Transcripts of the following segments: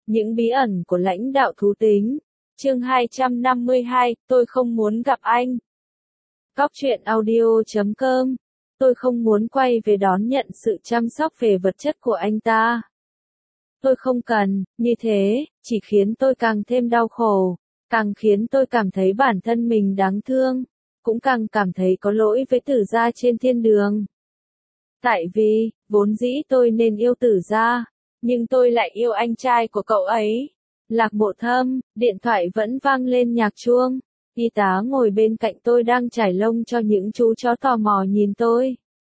Những bí ẩn của lãnh đạo thú tính. Chương 252, tôi không muốn gặp anh. Góc truyện audio.com. Tôi không muốn quay về đón nhận sự chăm sóc về vật chất của anh ta. Tôi không cần, như thế, chỉ khiến tôi càng thêm đau khổ, càng khiến tôi cảm thấy bản thân mình đáng thương, cũng càng cảm thấy có lỗi với Tử Gia trên thiên đường. Tại vì, vốn dĩ tôi nên yêu Tử Gia, nhưng tôi lại yêu anh trai của cậu ấy. Lạc Mộ Thâm, điện thoại vẫn vang lên nhạc chuông. Y tá ngồi bên cạnh tôi đang trải lông cho những chú chó tò mò nhìn tôi.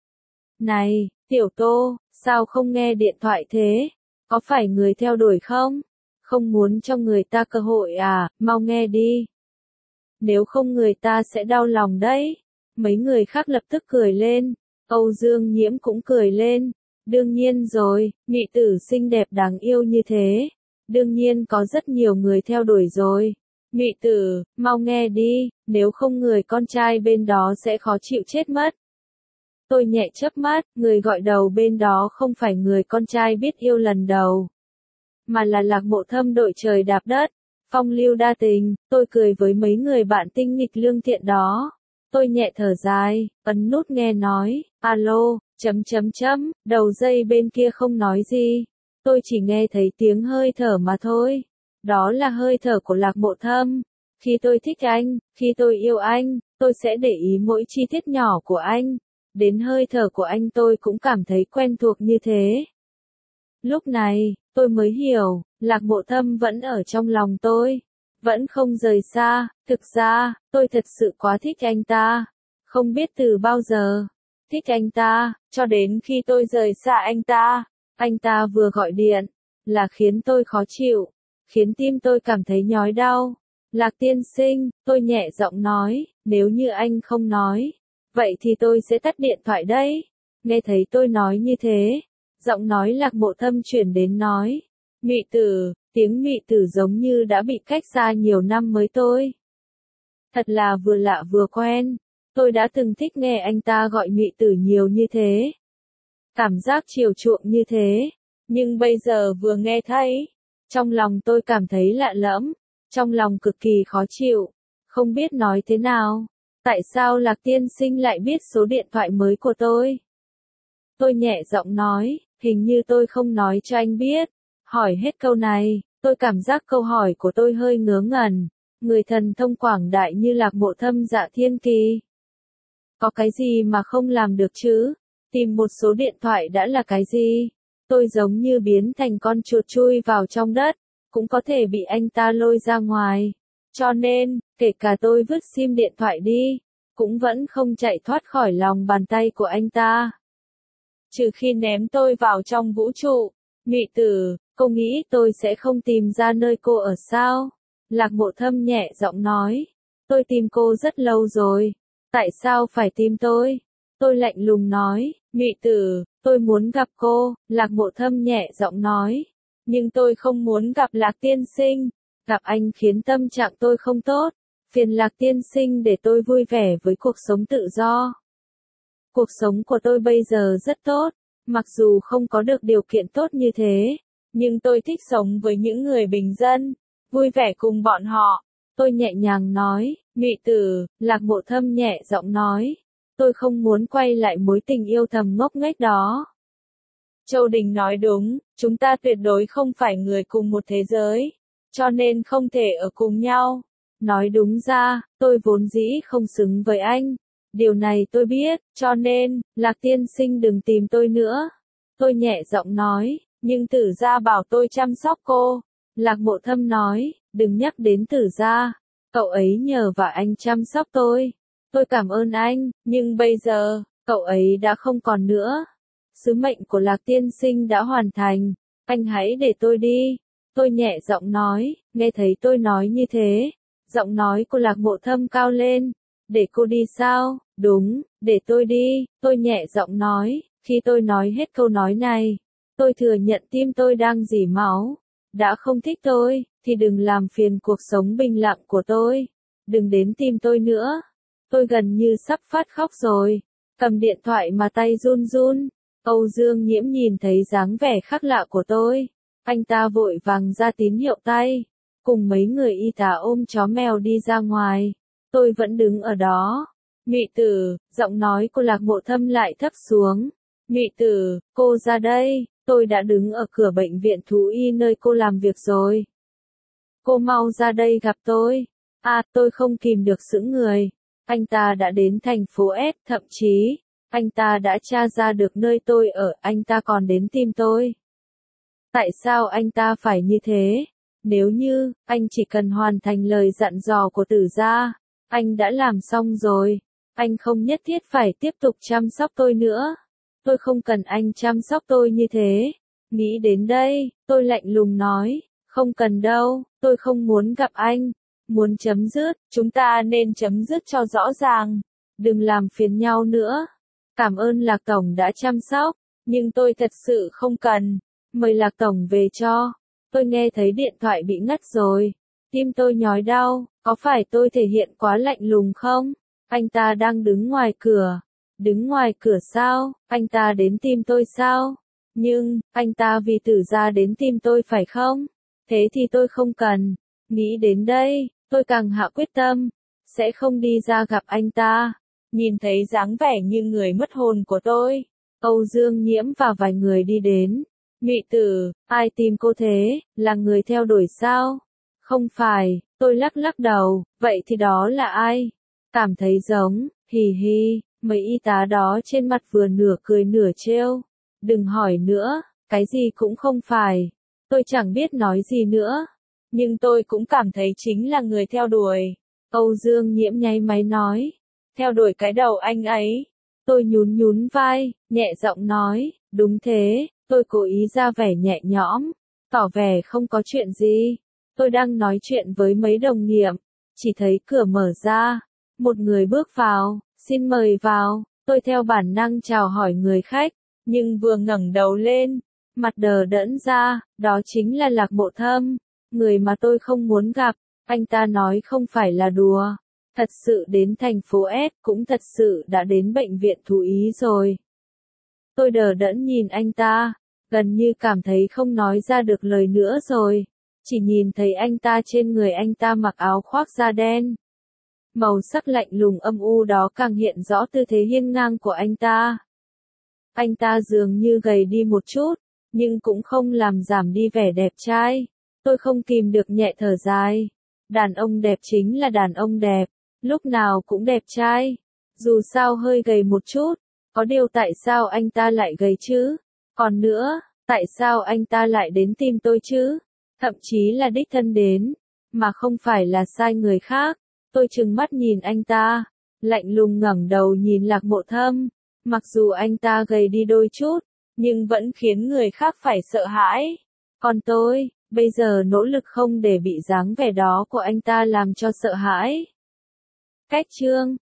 Này, Tiểu Tô, sao không nghe điện thoại thế? Có phải người theo đuổi không? Không muốn cho người ta cơ hội à, mau nghe đi. Nếu không người ta sẽ đau lòng đấy. Mấy người khác lập tức cười lên. Âu Dương Nhiễm cũng cười lên. Đương nhiên rồi, mỹ tử xinh đẹp đáng yêu như thế. Đương nhiên có rất nhiều người theo đuổi rồi. Mị tử, mau nghe đi, nếu không người con trai bên đó sẽ khó chịu chết mất. Tôi nhẹ chớp mắt, người gọi đầu bên đó không phải người con trai biết yêu lần đầu, mà là Lạc Mộ Thâm đội trời đạp đất, phong lưu đa tình. Tôi cười với mấy người bạn tinh nghịch lương thiện đó. Tôi nhẹ thở dài, ấn nút nghe nói, alo, đầu dây bên kia không nói gì. Tôi chỉ nghe thấy tiếng hơi thở mà thôi. Đó là hơi thở của Lạc Mộ Thâm. Khi tôi thích anh, khi tôi yêu anh, tôi sẽ để ý mỗi chi tiết nhỏ của anh. Đến hơi thở của anh tôi cũng cảm thấy quen thuộc như thế. Lúc này, tôi mới hiểu, Lạc Mộ Thâm vẫn ở trong lòng tôi. Vẫn không rời xa. Thực ra, tôi thật sự quá thích anh ta. Không biết từ bao giờ. Thích anh ta, cho đến khi tôi rời xa anh ta. Anh ta vừa gọi điện, là khiến tôi khó chịu, khiến tim tôi cảm thấy nhói đau. Lạc tiên sinh, tôi nhẹ giọng nói, nếu như anh không nói, vậy thì tôi sẽ tắt điện thoại đấy. Nghe thấy tôi nói như thế, giọng nói Lạc Mộ Thâm chuyển đến nói, mị tử, tiếng mị tử giống như đã bị cách xa nhiều năm mới tôi. Thật là vừa lạ vừa quen, tôi đã từng thích nghe anh ta gọi mị tử nhiều như thế. Cảm giác chiều chuộng như thế, nhưng bây giờ vừa nghe thấy, trong lòng tôi cảm thấy lạ lẫm, trong lòng cực kỳ khó chịu, không biết nói thế nào. Tại sao Lạc tiên sinh lại biết số điện thoại mới của tôi? Tôi nhẹ giọng nói, hình như tôi không nói cho anh biết. Hỏi hết câu này, tôi cảm giác câu hỏi của tôi hơi ngớ ngẩn. Người thần thông quảng đại như Lạc Mộ Thâm Dạ Thiên Kỳ, có cái gì mà không làm được chứ? Tìm một số điện thoại đã là cái gì? Tôi giống như biến thành con chuột chui vào trong đất, cũng có thể bị anh ta lôi ra ngoài. Cho nên, kể cả tôi vứt sim điện thoại đi, cũng vẫn không chạy thoát khỏi lòng bàn tay của anh ta. Trừ khi ném tôi vào trong vũ trụ. Mị tử, cô nghĩ tôi sẽ không tìm ra nơi cô ở sao? Lạc Mộ Thâm nhẹ giọng nói. Tôi tìm cô rất lâu rồi. Tại sao phải tìm tôi? Tôi lạnh lùng nói, mị tử, tôi muốn gặp cô. Lạc Mộ Thâm nhẹ giọng nói. Nhưng tôi không muốn gặp Lạc tiên sinh. Gặp anh khiến tâm trạng tôi không tốt. Phiền Lạc tiên sinh để tôi vui vẻ với cuộc sống tự do. Cuộc sống của tôi bây giờ rất tốt. Mặc dù không có được điều kiện tốt như thế, nhưng tôi thích sống với những người bình dân, vui vẻ cùng bọn họ. Tôi nhẹ nhàng nói, mị tử. Lạc Mộ Thâm nhẹ giọng nói. Tôi không muốn quay lại mối tình yêu thầm ngốc nghếch đó. Châu Đình nói đúng, chúng ta tuyệt đối không phải người cùng một thế giới, cho nên không thể ở cùng nhau. Nói đúng ra, tôi vốn dĩ không xứng với anh. Điều này tôi biết, cho nên, Lạc tiên sinh đừng tìm tôi nữa. Tôi nhẹ giọng nói, nhưng Tử Gia bảo tôi chăm sóc cô. Lạc Mộ Thâm nói, đừng nhắc đến Tử Gia. Cậu ấy nhờ và anh chăm sóc tôi. Tôi cảm ơn anh, nhưng bây giờ, cậu ấy đã không còn nữa. Sứ mệnh của Lạc tiên sinh đã hoàn thành. Anh hãy để tôi đi. Tôi nhẹ giọng nói, nghe thấy tôi nói như thế. Giọng nói của Lạc Mộ Thâm cao lên. Để cô đi sao? Đúng, để tôi đi. Tôi nhẹ giọng nói, khi tôi nói hết câu nói này, tôi thừa nhận tim tôi đang rỉ máu. Đã không thích tôi, thì đừng làm phiền cuộc sống bình lặng của tôi. Đừng đến tìm tôi nữa. Tôi gần như sắp phát khóc rồi. Cầm điện thoại mà tay run run. Âu Dương Nhiễm nhìn thấy dáng vẻ khác lạ của tôi. Anh ta vội vàng ra tín hiệu tay, cùng mấy người y tá ôm chó mèo đi ra ngoài. Tôi vẫn đứng ở đó. Mị Tử, giọng nói của Lạc Mộ Thâm lại thấp xuống. Mị Tử, cô ra đây, tôi đã đứng ở cửa bệnh viện thú y nơi cô làm việc rồi. Cô mau ra đây gặp tôi. À, tôi không kìm được sững người. Anh ta đã đến thành phố S, thậm chí, anh ta đã tra ra được nơi tôi ở, anh ta còn đến tìm tôi. Tại sao anh ta phải như thế? Nếu như, anh chỉ cần hoàn thành lời dặn dò của Tử gia, anh đã làm xong rồi. Anh không nhất thiết phải tiếp tục chăm sóc tôi nữa. Tôi không cần anh chăm sóc tôi như thế. Nghĩ đến đây, tôi lạnh lùng nói, không cần đâu, tôi không muốn gặp anh. Muốn chấm dứt, chúng ta nên chấm dứt cho rõ ràng. Đừng làm phiền nhau nữa. Cảm ơn Lạc Tổng đã chăm sóc, nhưng tôi thật sự không cần. Mời Lạc Tổng về cho. Tôi nghe thấy điện thoại bị ngắt rồi. Tim tôi nhói đau, có phải tôi thể hiện quá lạnh lùng không? Anh ta đang đứng ngoài cửa. Đứng ngoài cửa sao? Anh ta đến tìm tôi sao? Nhưng, anh ta vì Tử gia đến tìm tôi phải không? Thế thì tôi không cần. Nghĩ đến đây, tôi càng hạ quyết tâm. Sẽ không đi ra gặp anh ta. Nhìn thấy dáng vẻ như người mất hồn của tôi. Âu Dương Nhiễm và vài người đi đến. Mị Tử, ai tìm cô thế? Là người theo đuổi sao? Không phải, tôi lắc lắc đầu. Vậy thì đó là ai? Cảm thấy giống, hì hì, mấy y tá đó trên mặt vừa nửa cười nửa trêu. Đừng hỏi nữa, cái gì cũng không phải. Tôi chẳng biết nói gì nữa. Nhưng tôi cũng cảm thấy chính là người theo đuổi. Âu Dương Nhiễm nháy máy nói. Theo đuổi cái đầu anh ấy. Tôi nhún nhún vai, nhẹ giọng nói, đúng thế, tôi cố ý ra vẻ nhẹ nhõm, tỏ vẻ không có chuyện gì. Tôi đang nói chuyện với mấy đồng nghiệp, chỉ thấy cửa mở ra, một người bước vào, xin mời vào. Tôi theo bản năng chào hỏi người khách, nhưng vừa ngẩng đầu lên, mặt đờ đẫn ra, đó chính là Lạc Mộ Thâm, người mà tôi không muốn gặp. Anh ta nói không phải là đùa. Thật sự đến thành phố S, cũng thật sự đã đến bệnh viện thú y rồi. Tôi đờ đẫn nhìn anh ta, gần như cảm thấy không nói ra được lời nữa rồi. Chỉ nhìn thấy anh ta trên người anh ta mặc áo khoác da đen. Màu sắc lạnh lùng âm u đó càng hiện rõ tư thế hiên ngang của anh ta. Anh ta dường như gầy đi một chút, nhưng cũng không làm giảm đi vẻ đẹp trai. Tôi không kìm được nhẹ thở dài. Đàn ông đẹp chính là đàn ông đẹp. Lúc nào cũng đẹp trai. Dù sao hơi gầy một chút. Có điều tại sao anh ta lại gầy chứ? Còn nữa, tại sao anh ta lại đến tìm tôi chứ? Thậm chí là đích thân đến, mà không phải là sai người khác. Tôi trừng mắt nhìn anh ta, lạnh lùng ngẩng đầu nhìn Lạc Mộ Thâm. Mặc dù anh ta gầy đi đôi chút, nhưng vẫn khiến người khác phải sợ hãi. Còn tôi, bây giờ nỗ lực không để bị dáng vẻ đó của anh ta làm cho sợ hãi. Cách chương